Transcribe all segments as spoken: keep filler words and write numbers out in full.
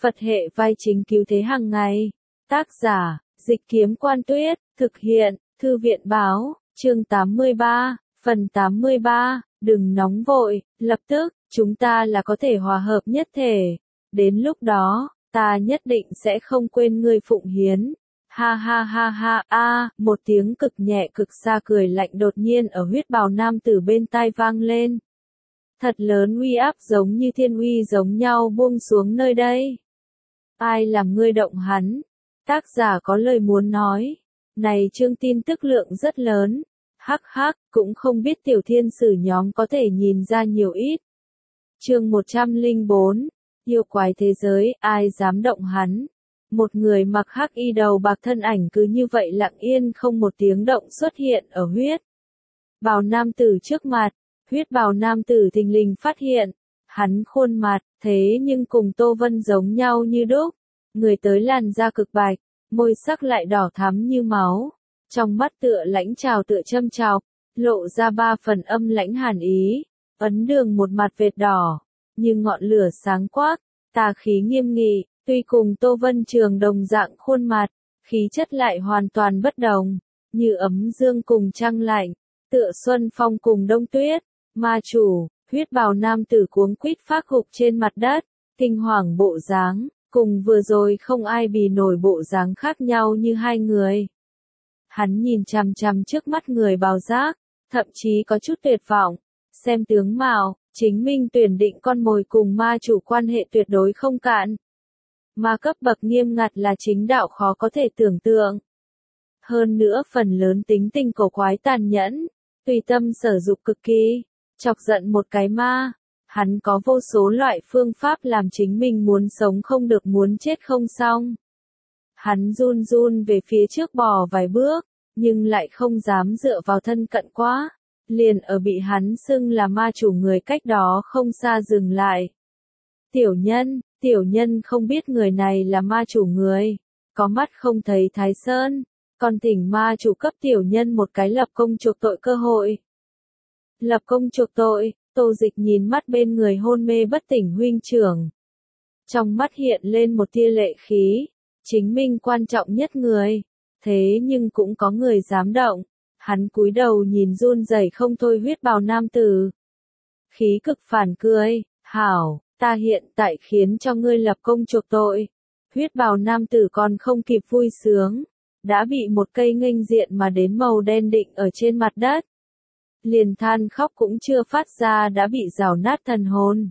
Phật hệ vai chính cứu thế hàng ngày. Tác giả, Dịch Kiếm Quan Tuyết, thực hiện, Thư viện Báo, chương tám mươi ba, phần tám mươi ba, đừng nóng vội, lập tức, chúng ta là có thể hòa hợp nhất thể. Đến lúc đó, ta nhất định sẽ không quên ngươi Phụng Hiến. Ha ha ha ha, a, một tiếng cực nhẹ cực xa cười lạnh đột nhiên ở huyết bào nam tử bên tai vang lên. Thật lớn uy áp giống như thiên uy giống nhau buông xuống nơi đây. Ai làm ngươi động hắn? Tác giả có lời muốn nói. Này chương tin tức lượng rất lớn. Hắc hắc, cũng không biết tiểu thiên sử nhóm có thể nhìn ra nhiều ít. Chương một trăm lẻ bốn. Yêu quái thế giới, ai dám động hắn? Một người mặc hắc y đầu bạc thân ảnh cứ như vậy lặng yên không một tiếng động xuất hiện ở huyết bào nam tử trước mặt. Huyết bào nam tử thình lình phát hiện, hắn khuôn mặt, thế nhưng cùng Tô Vân giống nhau như đúc. Người tới làn da cực bạch, môi sắc lại đỏ thắm như máu. Trong mắt tựa lãnh trào tựa châm chọc, lộ ra ba phần âm lãnh hàn ý. Ấn đường một mặt vệt đỏ, như ngọn lửa sáng quắc, tà khí nghiêm nghị. Tuy cùng Tô Vân Trường đồng dạng khuôn mặt, khí chất lại hoàn toàn bất đồng, như ấm dương cùng trăng lạnh, tựa xuân phong cùng đông tuyết. Ma chủ, huyết bào nam tử cuống quýt phác gục trên mặt đất, kinh hoàng bộ dáng, cùng vừa rồi không ai bì nổi bộ dáng khác nhau như hai người. Hắn nhìn chằm chằm trước mắt người bào giác, thậm chí có chút tuyệt vọng, xem tướng mạo, chính minh tuyển định con mồi cùng ma chủ quan hệ tuyệt đối không cạn. Ma cấp bậc nghiêm ngặt là chính đạo khó có thể tưởng tượng. Hơn nữa phần lớn tính tình cổ quái tàn nhẫn, tùy tâm sở dục cực kỳ, chọc giận một cái ma. Hắn có vô số loại phương pháp làm chính mình muốn sống không được muốn chết không xong. Hắn run run về phía trước bò vài bước, nhưng lại không dám dựa vào thân cận quá. Liền ở bị hắn xưng là ma chủ người cách đó không xa dừng lại. Tiểu nhân, tiểu nhân không biết người này là ma chủ người, có mắt không thấy Thái Sơn, còn thỉnh ma chủ cấp tiểu nhân một cái lập công chuộc tội cơ hội. Lập công chuộc tội, Tô Dịch nhìn mắt bên người hôn mê bất tỉnh huynh trưởng. Trong mắt hiện lên một tia lệ khí, chính minh quan trọng nhất người, thế nhưng cũng có người dám động. Hắn cúi đầu nhìn run rẩy không thôi huyết bào nam tử. Khí cực phản cười, hảo. Ta hiện tại khiến cho ngươi lập công chuộc tội. Huyết bào nam tử còn không kịp vui sướng, đã bị một cây nghênh diện mà đến màu đen định ở trên mặt đất. Liền than khóc cũng chưa phát ra đã bị rào nát thần hồn.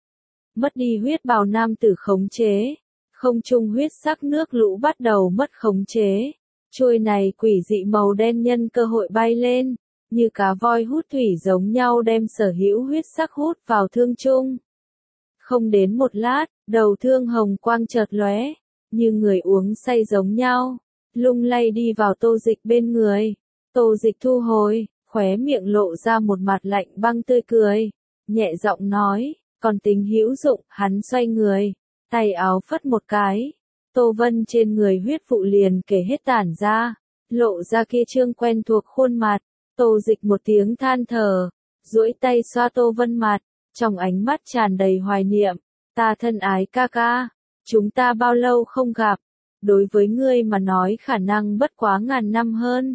Mất đi huyết bào nam tử khống chế, không trung huyết sắc nước lũ bắt đầu mất khống chế. Chuôi này quỷ dị màu đen nhân cơ hội bay lên, như cá voi hút thủy giống nhau đem sở hữu huyết sắc hút vào thương trung. Không đến một lát, đầu thương hồng quang chợt lóe, như người uống say giống nhau, lung lay đi vào Tô Dịch bên người. Tô Dịch thu hồi, khóe miệng lộ ra một mặt lạnh băng tươi cười, nhẹ giọng nói, còn tính hữu dụng. Hắn xoay người, tay áo phất một cái, Tô Vân trên người huyết vụ liền kể hết tản ra, lộ ra kia trương quen thuộc khuôn mặt. Tô Dịch một tiếng than thở, duỗi tay xoa Tô Vân mặt. Trong ánh mắt tràn đầy hoài niệm, ta thân ái ca ca, chúng ta bao lâu không gặp, đối với ngươi mà nói khả năng bất quá ngàn năm hơn.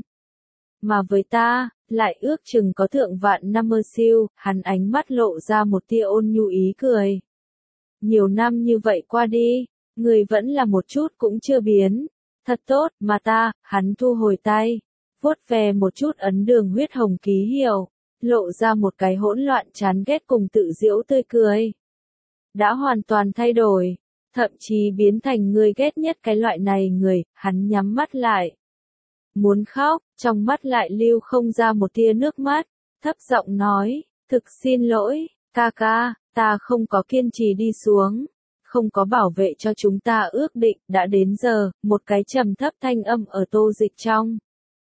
Mà với ta, lại ước chừng có thượng vạn năm mơ siêu. Hắn ánh mắt lộ ra một tia ôn nhu ý cười. Nhiều năm như vậy qua đi, ngươi vẫn là một chút cũng chưa biến, thật tốt. Mà ta, hắn thu hồi tay, vuốt về một chút ấn đường huyết hồng ký hiệu, lộ ra một cái hỗn loạn chán ghét cùng tự giễu tươi cười. Đã hoàn toàn thay đổi, thậm chí biến thành người ghét nhất cái loại này người. Hắn nhắm mắt lại, muốn khóc, trong mắt lại lưu không ra một tia nước mắt, thấp giọng nói, thực xin lỗi, ca ca, ta không có kiên trì đi xuống, không có bảo vệ cho chúng ta ước định. Đã đến giờ, một cái trầm thấp thanh âm ở Tô Dịch trong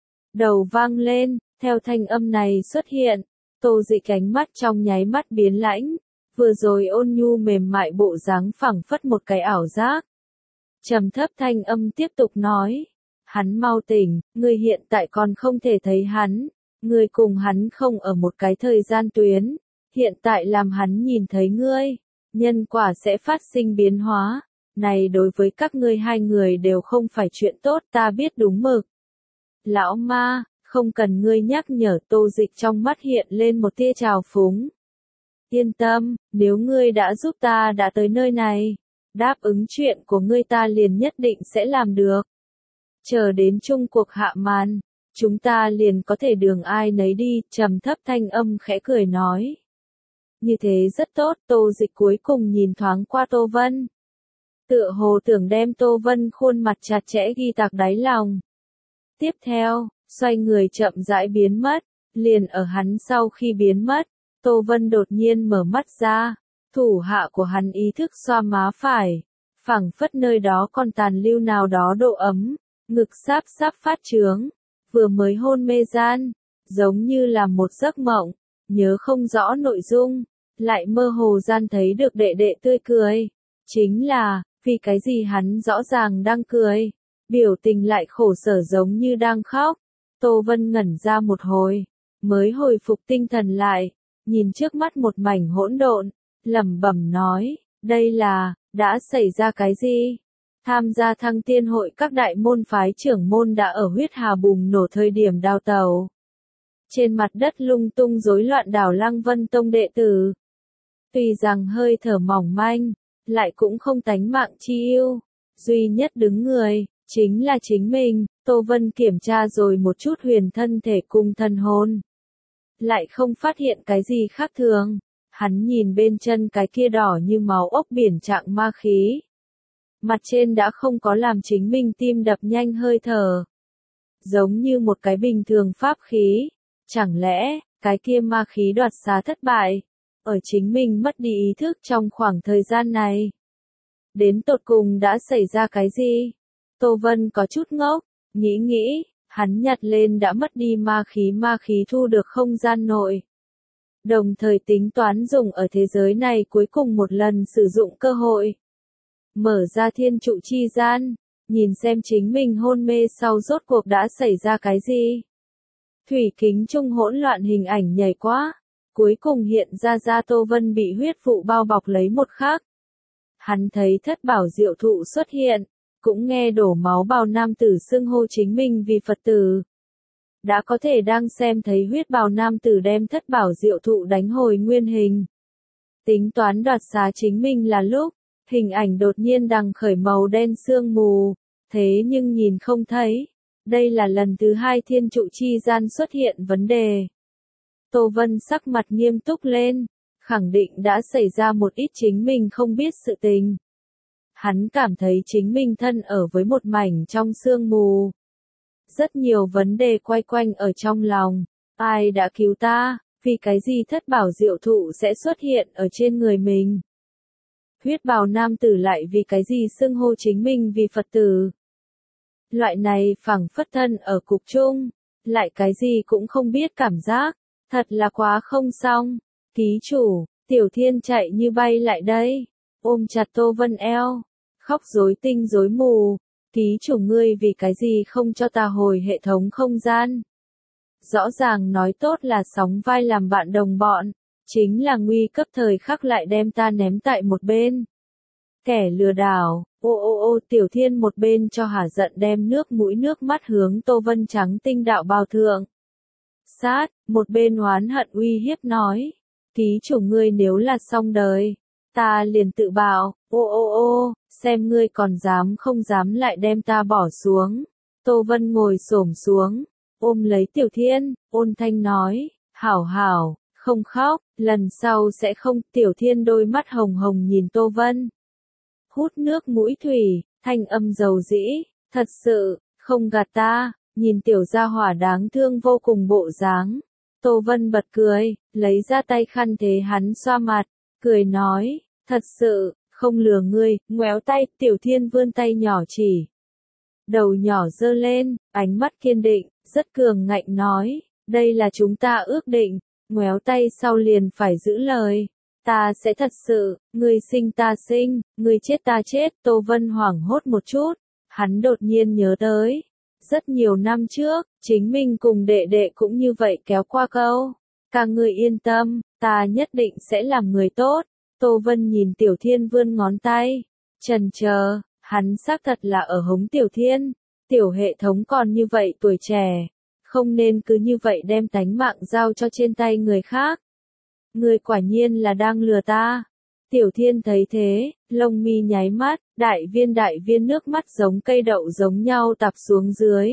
đầu vang lên. Theo thanh âm này xuất hiện, Tô Dịch ánh mắt trong nháy mắt biến lãnh, vừa rồi ôn nhu mềm mại bộ dáng phẳng phất một cái ảo giác. Trầm thấp thanh âm tiếp tục nói, hắn mau tỉnh, ngươi hiện tại còn không thể thấy hắn, ngươi cùng hắn không ở một cái thời gian tuyến, hiện tại làm hắn nhìn thấy ngươi, nhân quả sẽ phát sinh biến hóa. này đối với các ngươi hai người đều không phải chuyện tốt, ta biết đúng mực. Lão ma, không cần ngươi nhắc nhở. Tô Dịch trong mắt hiện lên một tia trào phúng. Yên tâm, nếu ngươi đã giúp ta đã tới nơi này, đáp ứng chuyện của ngươi ta liền nhất định sẽ làm được. Chờ đến chung cuộc hạ màn, chúng ta liền có thể đường ai nấy đi. Trầm thấp thanh âm khẽ cười nói. Như thế rất tốt. Tô Dịch cuối cùng nhìn thoáng qua Tô Vân. Tựa hồ tưởng đem Tô Vân khuôn mặt chặt chẽ ghi tạc đáy lòng. Tiếp theo, xoay người chậm rãi biến mất. Liền ở hắn sau khi biến mất, Tô Vân đột nhiên mở mắt ra. Thủ hạ của hắn ý thức xoa má phải, phảng phất nơi đó còn tàn lưu nào đó độ ấm, ngực sáp sáp phát trướng, vừa mới hôn mê gian, giống như là một giấc mộng, nhớ không rõ nội dung, lại mơ hồ gian thấy được đệ đệ tươi cười. Chính là, vì cái gì hắn rõ ràng đang cười, biểu tình lại khổ sở giống như đang khóc. Tô Vân ngẩn ra một hồi, mới hồi phục tinh thần lại, nhìn trước mắt một mảnh hỗn độn, lẩm bẩm nói, đây là, đã xảy ra cái gì? Tham gia thăng tiên hội các đại môn phái trưởng môn đã ở huyết hà bùng nổ thời điểm đào tẩu. Trên mặt đất lung tung rối loạn đảo Lăng Vân Tông đệ tử. Tuy rằng hơi thở mỏng manh, lại cũng không tánh mạng chi yêu. Duy nhất đứng người, chính là chính mình. Tô Vân kiểm tra rồi một chút huyền thân thể cùng thần hồn. Lại không phát hiện cái gì khác thường. Hắn nhìn bên chân cái kia đỏ như máu ốc biển trạng ma khí. Mặt trên đã không có làm chính mình tim đập nhanh hơi thở. Giống như một cái bình thường pháp khí. Chẳng lẽ, cái kia ma khí đoạt xá thất bại, ở chính mình mất đi ý thức trong khoảng thời gian này. Đến tột cùng đã xảy ra cái gì? Tô Vân có chút ngốc, nghĩ nghĩ, hắn nhặt lên đã mất đi ma khí ma khí thu được không gian nội. Đồng thời tính toán dùng ở thế giới này cuối cùng một lần sử dụng cơ hội. Mở ra thiên trụ chi gian, nhìn xem chính mình hôn mê sau rốt cuộc đã xảy ra cái gì. Thủy kính trung hỗn loạn hình ảnh nhảy quá, cuối cùng hiện ra ra Tô Vân bị huyết vụ bao bọc lấy một khắc. Hắn thấy thất bảo diệu thụ xuất hiện, cũng nghe đổ máu bào nam tử xưng hô chính mình vì Phật tử. Đã có thể đang xem thấy huyết bào nam tử đem thất bảo diệu thụ đánh hồi nguyên hình. Tính toán đoạt xá chính mình là lúc, hình ảnh đột nhiên đằng khởi màu đen sương mù, thế nhưng nhìn không thấy. Đây là lần thứ hai thiên trụ chi gian xuất hiện vấn đề. Tô Vân sắc mặt nghiêm túc lên, khẳng định đã xảy ra một ít chính mình không biết sự tình. Hắn cảm thấy chính mình thân ở với một mảnh trong sương mù. Rất nhiều vấn đề quay quanh ở trong lòng. Ai đã cứu ta? Vì cái gì thất bảo diệu thụ sẽ xuất hiện ở trên người mình? Huyết bào nam tử lại vì cái gì xưng hô chính mình vì Phật tử? Loại này phảng phất thân ở cục chung, lại cái gì cũng không biết cảm giác, thật là quá không xong. Ký chủ, Tiểu Thiên chạy như bay lại đây, ôm chặt Tô Vân eo, khóc rối tinh rối mù. Ký chủ ngươi vì cái gì không cho ta hồi hệ thống không gian? Rõ ràng nói tốt là sóng vai làm bạn đồng bọn, chính là nguy cấp thời khắc lại đem ta ném tại một bên. Kẻ lừa đảo, ô ô ô Tiểu Thiên một bên cho hả giận đem nước mũi nước mắt hướng Tô Vân trắng tinh đạo bào thượng. Sát, một bên oán hận uy hiếp nói, ký chủ ngươi nếu là xong đời, ta liền tự bạo, ô ô ô, xem ngươi còn dám không dám lại đem ta bỏ xuống. Tô Vân ngồi xổm xuống, ôm lấy Tiểu Thiên, ôn thanh nói, hảo hảo, không khóc, lần sau sẽ không. Tiểu Thiên đôi mắt hồng hồng nhìn Tô Vân. Hút nước mũi thủy, thanh âm dầu dĩ, thật sự, không gạt ta, nhìn tiểu gia hỏa đáng thương vô cùng bộ dáng. Tô Vân bật cười, lấy ra tay khăn thế hắn xoa mặt, cười nói, thật sự, không lừa ngươi. Ngoéo tay. Tiểu Thiên vươn tay nhỏ chỉ. Đầu nhỏ giơ lên, ánh mắt kiên định, rất cường ngạnh nói, đây là chúng ta ước định, ngoéo tay sau liền phải giữ lời. Ta sẽ thật sự, ngươi sinh ta sinh, ngươi chết ta chết. Tô Vân hoảng hốt một chút, hắn đột nhiên nhớ tới. Rất nhiều năm trước, chính mình cùng đệ đệ cũng như vậy kéo qua câu. Cả người yên tâm, ta nhất định sẽ làm người tốt. Tô Vân nhìn Tiểu Thiên vươn ngón tay, Chần chờ, hắn xác thật là ở hống Tiểu Thiên. Tiểu hệ thống còn như vậy tuổi trẻ, không nên cứ như vậy đem tánh mạng giao cho trên tay người khác. Người quả nhiên là đang lừa ta. Tiểu Thiên thấy thế, lông mi nháy mắt, đại viên đại viên nước mắt giống cây đậu giống nhau tạp xuống dưới.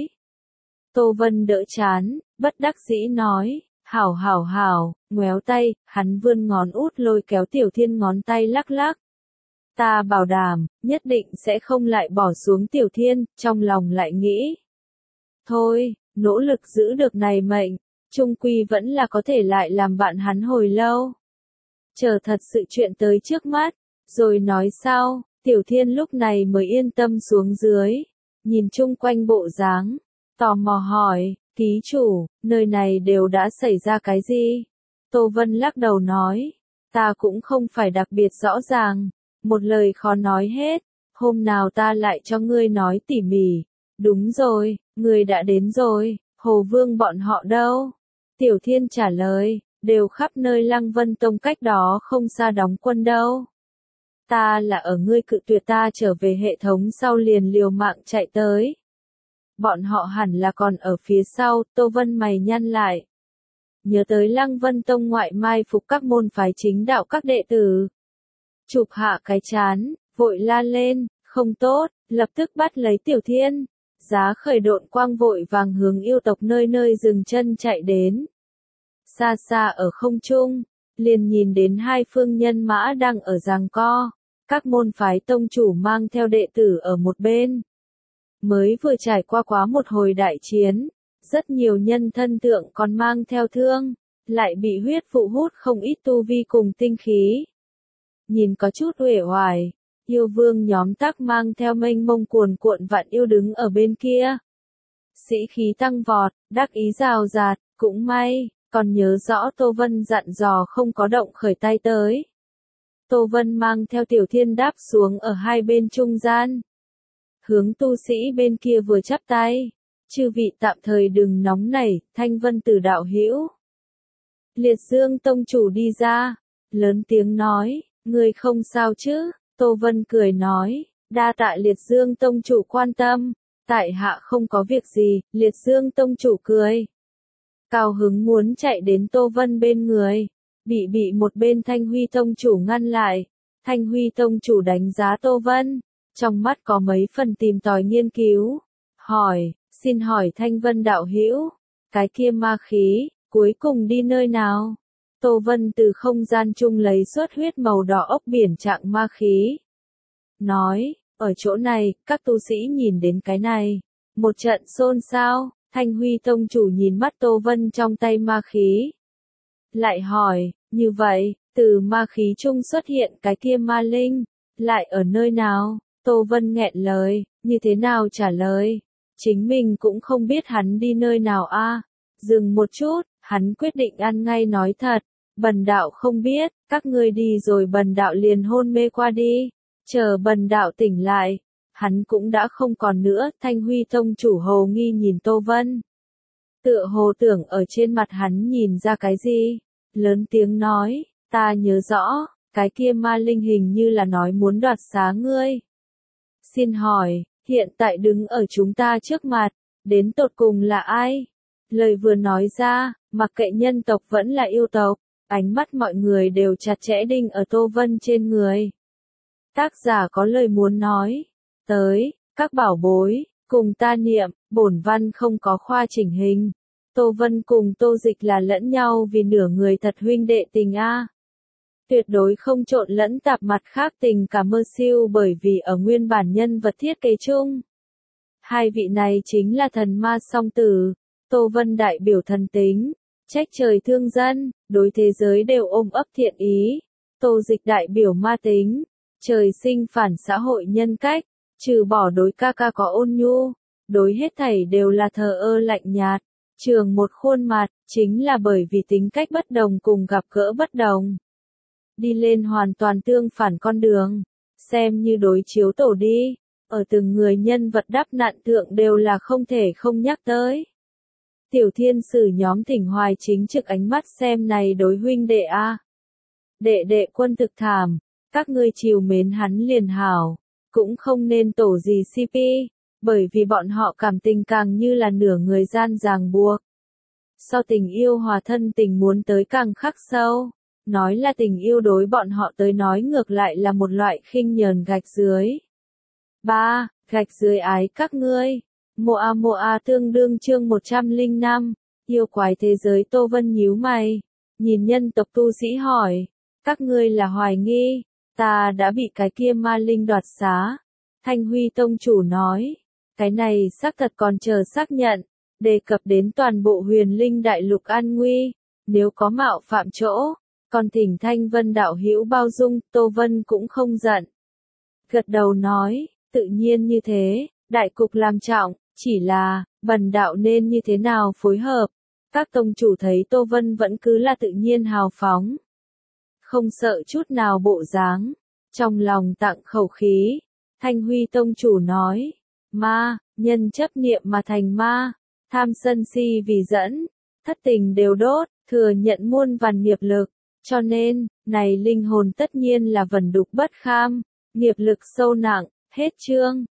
Tô Vân đỡ chán, bất đắc dĩ nói, hảo hảo hảo, ngoéo tay, hắn vươn ngón út lôi kéo Tiểu Thiên ngón tay lắc lắc. Ta bảo đảm, nhất định sẽ không lại bỏ xuống Tiểu Thiên, trong lòng lại nghĩ. Thôi, nỗ lực giữ được này mệnh, chung quy vẫn là có thể lại làm bạn hắn hồi lâu. Chờ thật sự chuyện tới trước mắt, rồi nói sau, Tiểu Thiên lúc này mới yên tâm xuống dưới, nhìn chung quanh bộ dáng, tò mò hỏi, ký chủ, nơi này đều đã xảy ra cái gì? Tô Vân lắc đầu nói, ta cũng không phải đặc biệt rõ ràng, một lời khó nói hết, hôm nào ta lại cho ngươi nói tỉ mỉ. Đúng rồi, ngươi đã đến rồi, Hồ Vương bọn họ đâu? Tiểu Thiên trả lời, đều khắp nơi Lăng Vân Tông cách đó không xa đóng quân đâu. Ta là ở ngươi cự tuyệt ta trở về hệ thống sau liền liều mạng chạy tới. Bọn họ hẳn là còn ở phía sau, Tô Vân mày nhăn lại. Nhớ tới Lăng Vân Tông ngoại mai phục các môn phái chính đạo các đệ tử. Chụp hạ cái chán, vội la lên, không tốt, lập tức bắt lấy Tiểu Thiên. Giá khởi độn quang vội vàng hướng yêu tộc nơi nơi dừng chân chạy đến. Xa xa ở không trung, liền nhìn đến hai phương nhân mã đang ở giằng co, các môn phái tông chủ mang theo đệ tử ở một bên. Mới vừa trải qua quá một hồi đại chiến, rất nhiều nhân thân tượng còn mang theo thương, lại bị huyết phụ hút không ít tu vi cùng tinh khí. Nhìn có chút uể oải. Yêu vương nhóm tắc mang theo mênh mông cuồn cuộn vạn yêu đứng ở bên kia. Sĩ khí tăng vọt, đắc ý rào rạt, cũng may, còn nhớ rõ Tô Vân dặn dò không có động khởi tay tới. Tô Vân mang theo Tiểu Thiên đáp xuống ở hai bên trung gian. Hướng tu sĩ bên kia vừa chắp tay. Chư vị tạm thời đừng nóng nảy, Thanh Vân Tử đạo hữu. Liệt Dương tông chủ đi ra, lớn tiếng nói, ngươi không sao chứ? Tô Vân cười nói, đa tạ Liệt Dương tông chủ quan tâm, tại hạ không có việc gì, Liệt Dương tông chủ cười. Cao hứng muốn chạy đến Tô Vân bên người, bị bị một bên Thanh Huy tông chủ ngăn lại. Thanh Huy tông chủ đánh giá Tô Vân, trong mắt có mấy phần tìm tòi nghiên cứu, hỏi, xin hỏi Thanh Vân đạo hữu, cái kia ma khí, cuối cùng đi nơi nào? Tô Vân từ không gian chung lấy xuất huyết màu đỏ ốc biển trạng ma khí. Nói, ở chỗ này, các tu sĩ nhìn đến cái này. Một trận xôn xao, Thanh Huy tông chủ nhìn mắt Tô Vân trong tay ma khí. Lại hỏi, như vậy, từ ma khí chung xuất hiện cái kia ma linh, lại ở nơi nào? Tô Vân nghẹn lời, như thế nào trả lời? Chính mình cũng không biết hắn đi nơi nào a. À? Dừng một chút, hắn quyết định ăn ngay nói thật. Bần đạo không biết, các ngươi đi rồi bần đạo liền hôn mê qua đi. Chờ bần đạo tỉnh lại, hắn cũng đã không còn nữa. Thanh Huy tông chủ hồ nghi nhìn Tô Vân. Tựa hồ tưởng ở trên mặt hắn nhìn ra cái gì. Lớn tiếng nói, ta nhớ rõ, cái kia ma linh hình như là nói muốn đoạt xá ngươi. Xin hỏi, hiện tại đứng ở chúng ta trước mặt, đến tột cùng là ai? Lời vừa nói ra, mặc kệ nhân tộc vẫn là yêu tộc, ánh mắt mọi người đều chặt chẽ đinh ở Tô Vân trên người. Tác giả có lời muốn nói, tới, các bảo bối, cùng ta niệm, bổn văn không có khoa chỉnh hình. Tô Vân cùng Tô Dịch là lẫn nhau vì nửa người thật huynh đệ tình a. Tuyệt đối không trộn lẫn tạp mặt khác tình cả mơ siêu bởi vì ở nguyên bản nhân vật thiết kế chung. Hai vị này chính là thần ma song tử, Tô Vân đại biểu thần tính, trách trời thương dân, đối thế giới đều ôm ấp thiện ý. Tô Dịch đại biểu ma tính, trời sinh phản xã hội nhân cách, trừ bỏ đối ca ca có ôn nhu, đối hết thảy đều là thờ ơ lạnh nhạt. Trường một khuôn mặt, chính là bởi vì tính cách bất đồng cùng gặp gỡ bất đồng. Đi lên hoàn toàn tương phản con đường, xem như đối chiếu tổ đi, ở từng người nhân vật đắp nạn thượng đều là không thể không nhắc tới. Tiểu thiên sử nhóm thỉnh hoài chính trực ánh mắt xem này đối huynh đệ a. Đệ đệ quân thực thảm, các ngươi chiều mến hắn liền hảo, cũng không nên tổ gì xê pê, bởi vì bọn họ cảm tình càng như là nửa người gian ràng buộc. So tình yêu hòa thân tình muốn tới càng khắc sâu, nói là tình yêu đối bọn họ tới nói ngược lại là một loại khinh nhờn gạch dưới. ba. Gạch dưới ái các ngươi. Moa Moa tương đương chương một trăm lẻ năm, yêu quái thế giới. Tô Vân nhíu mày, nhìn nhân tộc tu sĩ hỏi, các ngươi là hoài nghi, ta đã bị cái kia ma linh đoạt xá. Thanh Huy tông chủ nói, cái này xác thật còn chờ xác nhận, đề cập đến toàn bộ huyền linh đại lục an nguy, nếu có mạo phạm chỗ, còn thỉnh Thanh Vân đạo hữu bao dung. Tô Vân cũng không giận, gật đầu nói, tự nhiên như thế, đại cục làm trọng, chỉ là, bần đạo nên như thế nào phối hợp. Các tông chủ thấy Tô Vân vẫn cứ là tự nhiên hào phóng, không sợ chút nào bộ dáng, trong lòng tặng khẩu khí. Thanh Huy tông chủ nói, ma, nhân chấp niệm mà thành ma, tham sân si vì dẫn, thất tình đều đốt, thừa nhận muôn vàn nghiệp lực, cho nên, này linh hồn tất nhiên là vẩn đục bất kham, nghiệp lực sâu nặng. Hết chương.